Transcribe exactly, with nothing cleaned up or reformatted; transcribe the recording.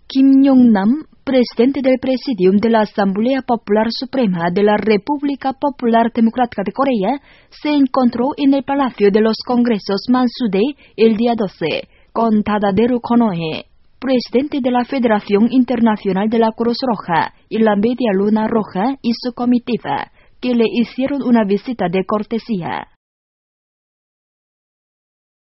Kim Yong-nam, presidente del Presidium de la Asamblea Popular Suprema de la República Popular Democrática de Corea, se encontró en el Palacio de los Congresos Mansudae el día doce con Tadadero Konoe, presidente de la Federación Internacional de la Cruz Roja y la Media Luna Roja y su comitiva, que le hicieron una visita de cortesía.